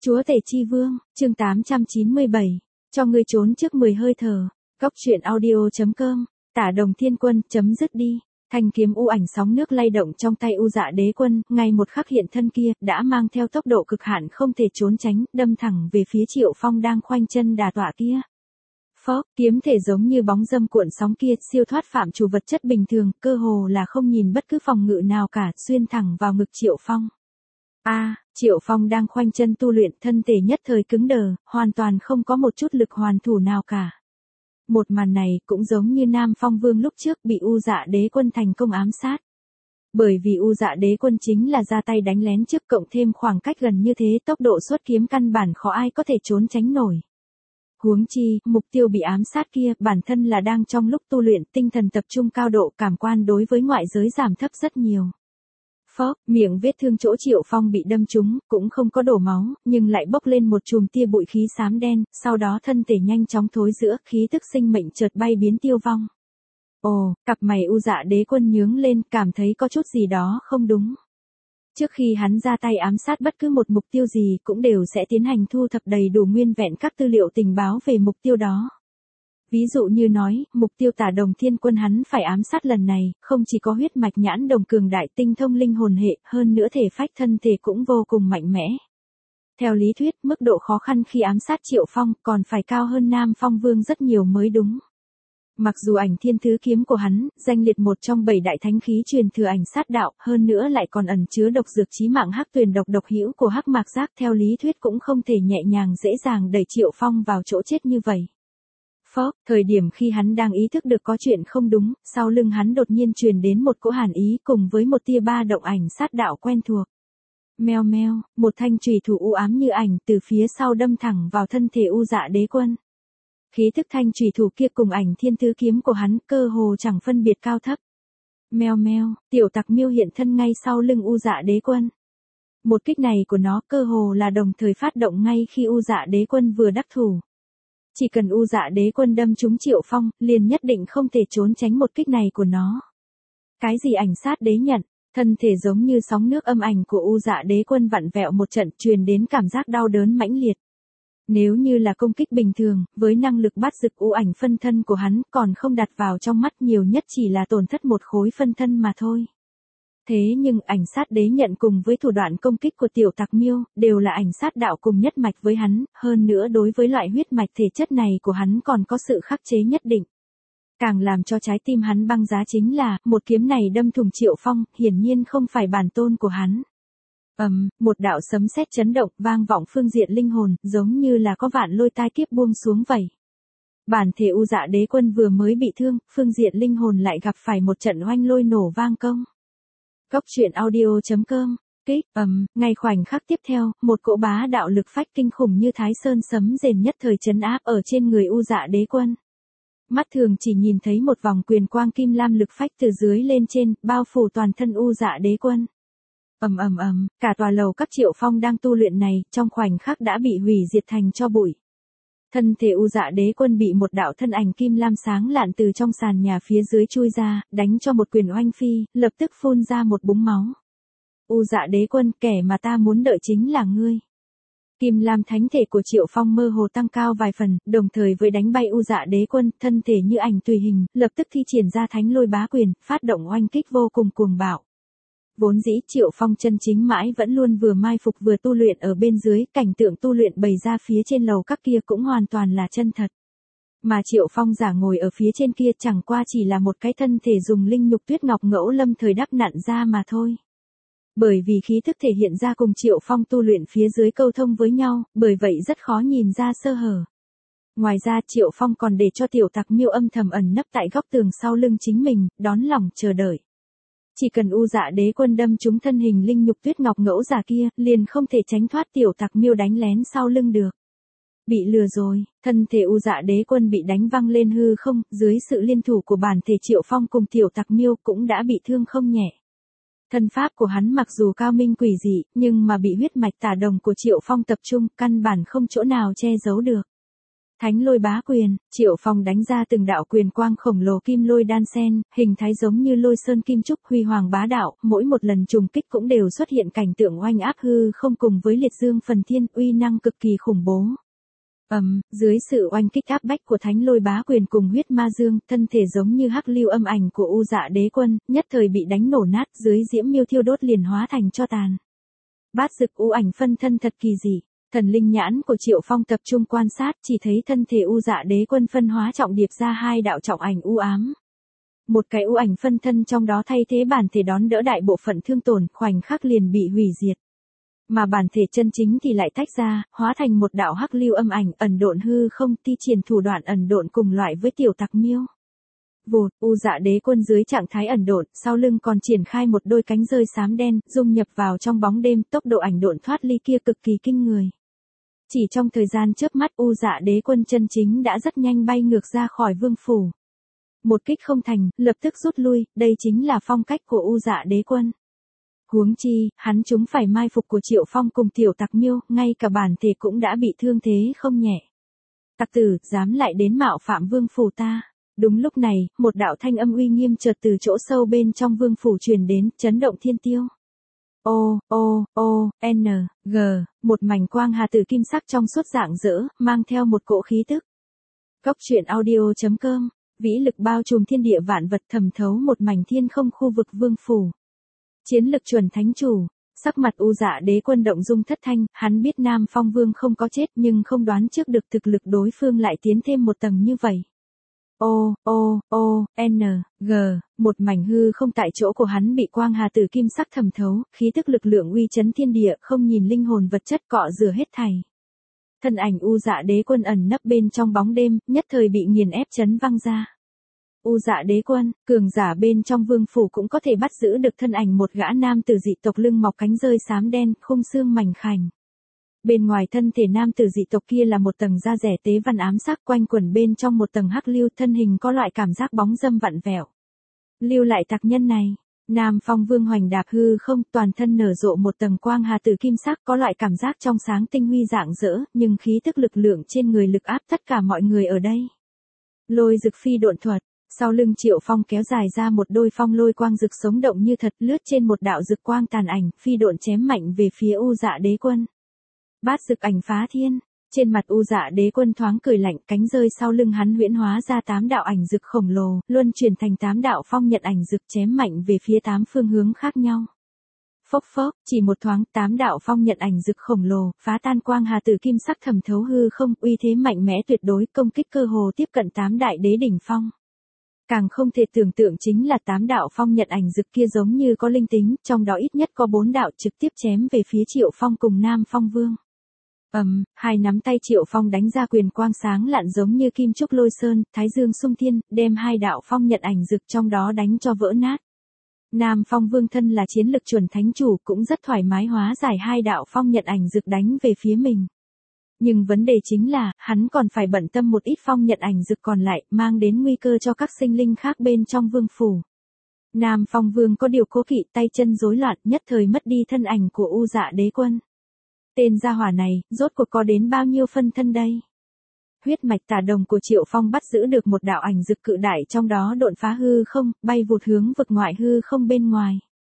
Chúa tể chi vương, chương 897. Cho ngươi trốn trước 10 hơi thở. Góc truyện audio.com. Tả Đồng Thiên Quân, chấm dứt đi. Thanh kiếm u ảnh sóng nước lay động trong tay U Dạ Đế Quân, ngay một khắc hiện thân kia, đã mang theo tốc độ cực hạn không thể trốn tránh, đâm thẳng về phía Triệu Phong đang khoanh chân đà tọa kia. Phốc, kiếm thể giống như bóng dâm cuộn sóng kia, siêu thoát phạm trù vật chất bình thường, cơ hồ là không nhìn bất cứ phòng ngự nào cả, xuyên thẳng vào ngực Triệu Phong. Triệu Phong đang khoanh chân tu luyện, thân thể nhất thời cứng đờ, hoàn toàn không có một chút lực hoàn thủ nào cả. Một màn này cũng giống như Nam Phong Vương lúc trước bị U Dạ Đế Quân thành công ám sát. Bởi vì U Dạ Đế Quân chính là ra tay đánh lén trước, cộng thêm khoảng cách gần như thế, tốc độ xuất kiếm căn bản khó ai có thể trốn tránh nổi. Huống chi, mục tiêu bị ám sát kia bản thân là đang trong lúc tu luyện, tinh thần tập trung cao độ, cảm quan đối với ngoại giới giảm thấp rất nhiều. Phốc, miệng vết thương chỗ Triệu Phong bị đâm trúng, cũng không có đổ máu, nhưng lại bốc lên một chùm tia bụi khí xám đen, sau đó thân thể nhanh chóng thối rữa, khí tức sinh mệnh chợt bay biến tiêu vong. Ồ, cặp mày U Dạ Đế Quân nhướng lên, cảm thấy có chút gì đó không đúng. Trước khi hắn ra tay ám sát bất cứ một mục tiêu gì, cũng đều sẽ tiến hành thu thập đầy đủ nguyên vẹn các tư liệu tình báo về mục tiêu đó. Ví dụ như nói, mục tiêu Tả Đồng Thiên Quân hắn phải ám sát lần này, không chỉ có huyết mạch nhãn đồng cường đại, tinh thông linh hồn hệ, hơn nữa thể phách thân thể cũng vô cùng mạnh mẽ. Theo lý thuyết, mức độ khó khăn khi ám sát Triệu Phong còn phải cao hơn Nam Phong Vương rất nhiều mới đúng. Mặc dù Ảnh Thiên Thứ Kiếm của hắn, danh liệt một trong 7 đại thánh khí truyền thừa ảnh sát đạo, hơn nữa lại còn ẩn chứa độc dược chí mạng Hắc Tuyền độc độc hữu của Hắc Mạc Giác, theo lý thuyết cũng không thể nhẹ nhàng dễ dàng đẩy Triệu Phong vào chỗ chết như vậy. Phốc, thời điểm khi hắn đang ý thức được có chuyện không đúng, sau lưng hắn đột nhiên truyền đến một cỗ hàn ý cùng với một tia ba động ảnh sát đạo quen thuộc. Meo meo, một thanh chùy thủ u ám như ảnh từ phía sau đâm thẳng vào thân thể U Dạ Đế Quân. Khí thức thanh chùy thủ kia cùng Ảnh Thiên Thứ Kiếm của hắn cơ hồ chẳng phân biệt cao thấp. Meo meo, tiểu tặc miêu hiện thân ngay sau lưng U Dạ Đế Quân. Một kích này của nó cơ hồ là đồng thời phát động ngay khi U Dạ Đế Quân vừa đắc thủ. Chỉ cần U Dạ Đế Quân đâm trúng Triệu Phong, liền nhất định không thể trốn tránh một kích này của nó. Cái gì ảnh sát đế nhận, thân thể giống như sóng nước âm ảnh của U Dạ Đế Quân vặn vẹo một trận, truyền đến cảm giác đau đớn mãnh liệt. Nếu như là công kích bình thường, với năng lực bắt rực u ảnh phân thân của hắn, còn không đặt vào trong mắt, nhiều nhất chỉ là tổn thất một khối phân thân mà thôi. Thế nhưng ảnh sát đế nhận cùng với thủ đoạn công kích của tiểu tặc miêu, đều là ảnh sát đạo cùng nhất mạch với hắn, hơn nữa đối với loại huyết mạch thể chất này của hắn còn có sự khắc chế nhất định. Càng làm cho trái tim hắn băng giá chính là, một kiếm này đâm thủng Triệu Phong, hiển nhiên không phải bản tôn của hắn. Một đạo sấm sét chấn động, vang vọng phương diện linh hồn, giống như là có vạn lôi tai kiếp buông xuống vậy. Bản thể U Dạ Đế Quân vừa mới bị thương, phương diện linh hồn lại gặp phải một trận oanh lôi nổ vang công. Góc truyện audio.com. Ngay khoảnh khắc tiếp theo, một cỗ bá đạo lực phách kinh khủng như Thái Sơn sấm rền nhất thời trấn áp ở trên người U Dạ Đế Quân. Mắt thường chỉ nhìn thấy một vòng quyền quang kim lam lực phách từ dưới lên trên, bao phủ toàn thân U Dạ Đế Quân. Cả tòa lầu các Triệu Phong đang tu luyện này, trong khoảnh khắc đã bị hủy diệt thành tro bụi. Thân thể U Dạ Đế Quân bị một đạo thân ảnh kim lam sáng lạn từ trong sàn nhà phía dưới chui ra, đánh cho một quyền oanh phi, lập tức phun ra một búng máu. U Dạ Đế Quân, kẻ mà ta muốn đợi chính là ngươi. Kim lam thánh thể của Triệu Phong mơ hồ tăng cao vài phần, đồng thời với đánh bay U Dạ Đế Quân, thân thể như ảnh tùy hình, lập tức thi triển ra thánh lôi bá quyền, phát động oanh kích vô cùng cuồng bạo. Vốn dĩ Triệu Phong chân chính mãi vẫn luôn vừa mai phục vừa tu luyện ở bên dưới, cảnh tượng tu luyện bày ra phía trên lầu các kia cũng hoàn toàn là chân thật. Mà Triệu Phong giả ngồi ở phía trên kia chẳng qua chỉ là một cái thân thể dùng linh nhục tuyết ngọc ngẫu lâm thời đắp nặn ra mà thôi. Bởi vì khí thức thể hiện ra cùng Triệu Phong tu luyện phía dưới câu thông với nhau, bởi vậy rất khó nhìn ra sơ hở. Ngoài ra Triệu Phong còn để cho tiểu tặc miêu âm thầm ẩn nấp tại góc tường sau lưng chính mình, đón lòng chờ đợi. Chỉ cần U Dạ Đế Quân đâm trúng thân hình linh nhục tuyết ngọc ngẫu giả kia, liền không thể tránh thoát tiểu tặc miêu đánh lén sau lưng được. Bị lừa rồi, thân thể U Dạ Đế Quân bị đánh văng lên hư không, dưới sự liên thủ của bản thể Triệu Phong cùng tiểu tặc miêu cũng đã bị thương không nhẹ. Thân pháp của hắn mặc dù cao minh quỷ dị, nhưng mà bị huyết mạch Tả Đồng của Triệu Phong tập trung, căn bản không chỗ nào che giấu được. Thánh lôi bá quyền, Triệu Phong đánh ra từng đạo quyền quang khổng lồ kim lôi đan sen, hình thái giống như lôi sơn kim trúc huy hoàng bá đạo, mỗi một lần trùng kích cũng đều xuất hiện cảnh tượng oanh áp hư không cùng với liệt dương phần thiên, uy năng cực kỳ khủng bố. Dưới sự oanh kích áp bách của thánh lôi bá quyền cùng huyết ma dương, thân thể giống như hắc lưu âm ảnh của U Dạ Đế Quân, nhất thời bị đánh nổ nát, dưới diễm miêu thiêu đốt liền hóa thành tro tàn. Bát dực u ảnh phân thân thật kỳ dị. Thần linh nhãn của Triệu Phong tập trung quan sát, chỉ thấy thân thể U Dạ Đế Quân phân hóa trọng điệp ra hai đạo trọng ảnh u ám. Một cái u ảnh phân thân trong đó thay thế bản thể đón đỡ đại bộ phận thương tổn, khoảnh khắc liền bị hủy diệt. Mà bản thể chân chính thì lại tách ra, hóa thành một đạo hắc lưu âm ảnh, ẩn độn hư không, thi triển thủ đoạn ẩn độn cùng loại với tiểu tặc miêu. Vụt, U Dạ Đế Quân dưới trạng thái ẩn độn, sau lưng còn triển khai một đôi cánh rơi xám đen, dung nhập vào trong bóng đêm, tốc độ ảnh độn thoát ly kia cực kỳ kinh người. Chỉ trong thời gian chớp mắt U Dạ Đế Quân chân chính đã rất nhanh bay ngược ra khỏi vương phủ. Một kích không thành, lập tức rút lui, đây chính là phong cách của U Dạ Đế Quân. Huống chi, hắn chúng phải mai phục của Triệu Phong cùng tiểu tặc miêu, ngay cả bản thể cũng đã bị thương thế không nhẹ. Tặc tử, dám lại đến mạo phạm vương phủ ta. Đúng lúc này, một đạo thanh âm uy nghiêm chợt từ chỗ sâu bên trong vương phủ truyền đến, chấn động thiên tiêu. G, một mảnh quang hà tử kim sắc trong suốt rạng rỡ, mang theo một cỗ khí tức. Cốc truyện audio.com, vĩ lực bao trùm thiên địa vạn vật thẩm thấu một mảnh thiên không khu vực vương phủ. Chiến lực chuẩn thánh chủ, sắc mặt U Dạ Đế Quân động dung thất thanh, hắn biết Nam Phong Vương không có chết nhưng không đoán trước được thực lực đối phương lại tiến thêm một tầng như vậy. G, một mảnh hư không tại chỗ của hắn bị quang hà tử kim sắc thẩm thấu, khí tức lực lượng uy chấn thiên địa, không nhìn linh hồn vật chất cọ rửa hết thảy. Thân ảnh U Dạ Đế Quân ẩn nấp bên trong bóng đêm, nhất thời bị nghiền ép chấn văng ra. U Dạ Đế Quân, cường giả bên trong vương phủ cũng có thể bắt giữ được thân ảnh một gã nam tử dị tộc lưng mọc cánh rơi xám đen, khung xương mảnh khảnh. Bên ngoài thân thể nam tử dị tộc kia là một tầng da rẻ tế văn ám sắc quanh quẩn bên trong một tầng hắc lưu, thân hình có loại cảm giác bóng dâm vặn vẹo. Lưu lại tặc nhân này, Nam Phong Vương hoành đạp hư không, toàn thân nở rộ một tầng quang hà tử kim sắc, có loại cảm giác trong sáng tinh huy rạng rỡ, nhưng khí tức lực lượng trên người lực áp tất cả mọi người ở đây. Lôi dực phi độn thuật. Sau lưng Triệu Phong kéo dài ra một đôi phong lôi quang rực sống động như thật, lướt trên một đạo rực quang tàn ảnh, phi độn chém mạnh về phía U Dạ Đế Quân. Bát rực ảnh phá thiên, trên mặt U Dạ Đế Quân thoáng cười lạnh, cánh rơi sau lưng hắn huyễn hóa ra 8 đạo ảnh rực khổng lồ, luân chuyển thành 8 đạo phong nhận ảnh rực chém mạnh về phía 8 phương hướng khác nhau. Phốc phốc, chỉ một thoáng, 8 đạo phong nhận ảnh rực khổng lồ, phá tan quang hà tử kim sắc thẩm thấu hư không, uy thế mạnh mẽ tuyệt đối, công kích cơ hồ tiếp cận 8 đại đế đỉnh phong. Càng không thể tưởng tượng chính là 8 đạo phong nhận ảnh rực kia giống như có linh tính, trong đó ít nhất có 4 đạo trực tiếp chém về phía Triệu Phong cùng Nam Phong Vương. Hai nắm tay Triệu Phong đánh ra quyền quang sáng lạn giống như kim trúc lôi sơn, thái dương xung thiên, đem hai đạo phong nhận ảnh rực trong đó đánh cho vỡ nát. Nam Phong Vương thân là chiến lực chuẩn thánh chủ cũng rất thoải mái hóa giải hai đạo phong nhận ảnh rực đánh về phía mình. Nhưng vấn đề chính là, hắn còn phải bận tâm một ít phong nhận ảnh rực còn lại, mang đến nguy cơ cho các sinh linh khác bên trong vương phủ. Nam Phong Vương có điều cố kỵ, tay chân rối loạn, nhất thời mất đi thân ảnh của U Dạ Đế Quân. Tên gia hỏa này, rốt cuộc có đến bao nhiêu phân thân đây? Huyết mạch tà đồng của Triệu Phong bắt giữ được một đạo ảnh rực cự đại trong đó độn phá hư không, bay vụt hướng vực ngoại hư không bên ngoài.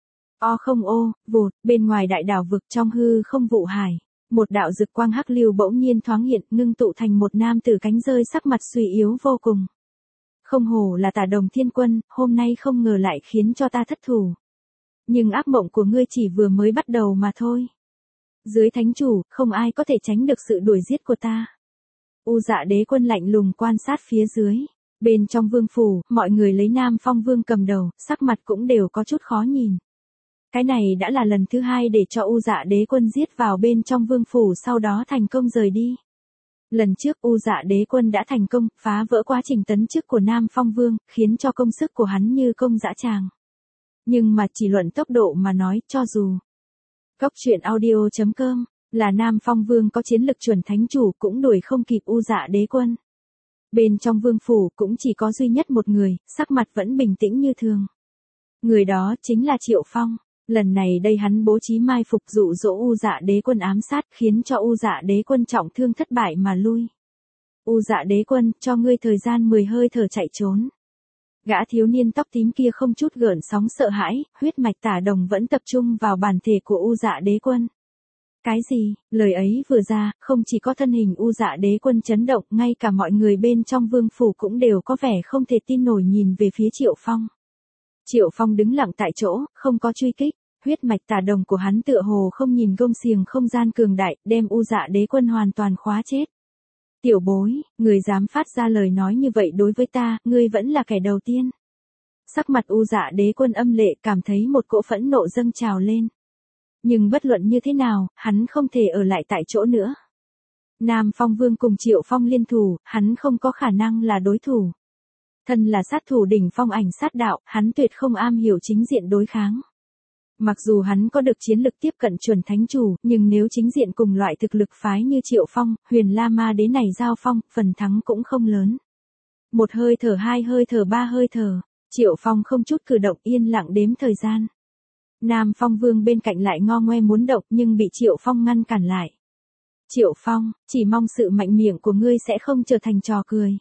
Vụt, bên ngoài đại đảo vực trong hư không vụ hải. Một đạo rực quang hắc lưu bỗng nhiên thoáng hiện, ngưng tụ thành một nam tử cánh rơi sắc mặt suy yếu vô cùng. Không hổ là Tà Đồng Thiên Quân, hôm nay không ngờ lại khiến cho ta thất thủ. Nhưng ác mộng của ngươi chỉ vừa mới bắt đầu mà thôi. Dưới thánh chủ, không ai có thể tránh được sự đuổi giết của ta. U Dạ Đế Quân lạnh lùng quan sát phía dưới. Bên trong vương phủ, mọi người lấy Nam Phong Vương cầm đầu, sắc mặt cũng đều có chút khó nhìn. Cái này đã là lần thứ hai để cho U Dạ Đế Quân giết vào bên trong vương phủ sau đó thành công rời đi. Lần trước U Dạ Đế Quân đã thành công phá vỡ quá trình tấn chức của Nam Phong Vương, khiến cho công sức của hắn như công dã tràng. Nhưng mà chỉ luận tốc độ mà nói, cho dù Cốc truyện audio.com là Nam Phong Vương có chiến lực chuẩn thánh chủ cũng đuổi không kịp U Dạ Đế Quân. Bên trong vương phủ cũng chỉ có duy nhất một người, sắc mặt vẫn bình tĩnh như thường. Người đó chính là Triệu Phong. Lần này đây hắn bố trí mai phục dụ dỗ U Dạ Đế Quân ám sát, khiến cho U Dạ Đế Quân trọng thương thất bại mà lui. U Dạ Đế Quân, cho ngươi thời gian 10 hơi thở chạy trốn. Gã thiếu niên tóc tím kia không chút gợn sóng sợ hãi, huyết mạch Tả Đồng vẫn tập trung vào bản thể của U Dạ Đế Quân. Cái gì? Lời ấy vừa ra, không chỉ có thân hình U Dạ Đế Quân chấn động, ngay cả mọi người bên trong vương phủ cũng đều có vẻ không thể tin nổi nhìn về phía Triệu Phong. Triệu Phong đứng lặng tại chỗ, không có truy kích, huyết mạch Tả Đồng của hắn tựa hồ không nhìn gông xiềng không gian cường đại, đem U Dạ Đế Quân hoàn toàn khóa chết. Tiểu bối, người dám phát ra lời nói như vậy đối với ta, ngươi vẫn là kẻ đầu tiên. Sắc mặt U Dạ Đế Quân âm lệ, cảm thấy một cỗ phẫn nộ dâng trào lên. Nhưng bất luận như thế nào, hắn không thể ở lại tại chỗ nữa. Nam Phong Vương cùng Triệu Phong liên thủ, hắn không có khả năng là đối thủ. Thân là sát thủ đỉnh phong ảnh sát đạo, hắn tuyệt không am hiểu chính diện đối kháng. Mặc dù hắn có được chiến lực tiếp cận chuẩn thánh chủ, nhưng nếu chính diện cùng loại thực lực phái như Triệu Phong, Huyền La Ma Đế này giao phong, phần thắng cũng không lớn. Một hơi thở, hai hơi thở, ba hơi thở, Triệu Phong không chút cử động, yên lặng đếm thời gian. Nam Phong Vương bên cạnh lại ngo ngoe muốn động nhưng bị Triệu Phong ngăn cản lại. Triệu Phong, chỉ mong sự mạnh miệng của ngươi sẽ không trở thành trò cười.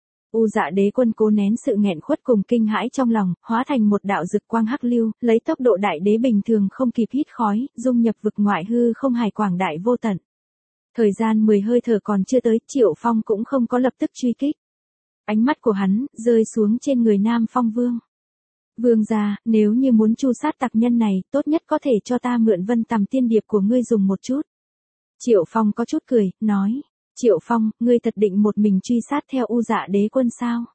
U Dạ Đế Quân cố nén sự nghẹn khuất cùng kinh hãi trong lòng, hóa thành một đạo dực quang hắc lưu, lấy tốc độ đại đế bình thường không kịp hít khói, dung nhập vực ngoại hư không hải quảng đại vô tận. Thời gian 10 hơi thở còn chưa tới, Triệu Phong cũng không có lập tức truy kích. Ánh mắt của hắn rơi xuống trên người Nam Phong Vương. Vương gia, nếu như muốn tru sát tặc nhân này, tốt nhất có thể cho ta mượn Vân Tầm Tiên Điệp của ngươi dùng một chút. Triệu Phong có chút cười, nói. Triệu Phong, ngươi thật định một mình truy sát theo U Dạ Đế Quân sao?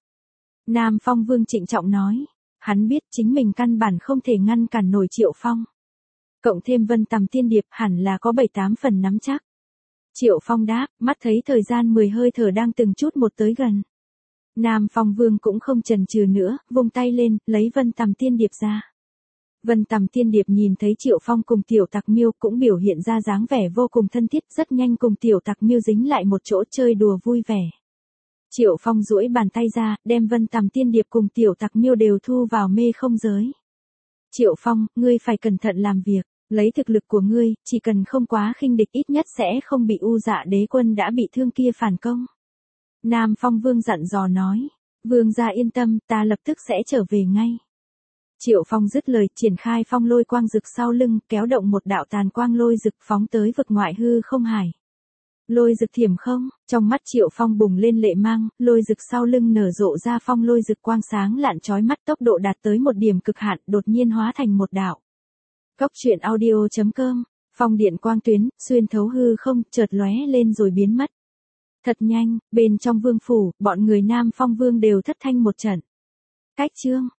Nam Phong Vương trịnh trọng nói. Hắn biết chính mình căn bản không thể ngăn cản nổi Triệu Phong. Cộng thêm Vân Tầm Tiên Điệp hẳn là có 7-8 phần nắm chắc. Triệu Phong đáp, mắt thấy thời gian 10 hơi thở đang từng chút một tới gần. Nam Phong Vương cũng không chần chừ nữa, vung tay lên, lấy Vân Tầm Tiên Điệp ra. Vân Tầm Tiên Điệp nhìn thấy Triệu Phong cùng Tiểu Tặc Miêu cũng biểu hiện ra dáng vẻ vô cùng thân thiết, rất nhanh cùng Tiểu Tặc Miêu dính lại một chỗ chơi đùa vui vẻ. Triệu Phong duỗi bàn tay ra, đem Vân Tầm Tiên Điệp cùng Tiểu Tặc Miêu đều thu vào mê không giới. Triệu Phong, ngươi phải cẩn thận làm việc, lấy thực lực của ngươi, chỉ cần không quá khinh địch ít nhất sẽ không bị U Dạ Đế Quân đã bị thương kia phản công. Nam Phong Vương dặn dò nói, Vương gia yên tâm, ta lập tức sẽ trở về ngay. Triệu Phong dứt lời, triển khai phong lôi quang rực sau lưng, kéo động một đạo tàn quang lôi rực phóng tới vực ngoại hư không hải. Lôi rực thiểm không, trong mắt Triệu Phong bùng lên lệ mang, lôi rực sau lưng nở rộ ra phong lôi rực quang sáng lạn chói mắt, tốc độ đạt tới một điểm cực hạn, đột nhiên hóa thành một đạo. Cốc truyện audio.com, phong điện quang tuyến, xuyên thấu hư không, chợt lóe lên rồi biến mất. Thật nhanh, bên trong vương phủ, bọn người Nam Phong Vương đều thất thanh một trận. Cách chương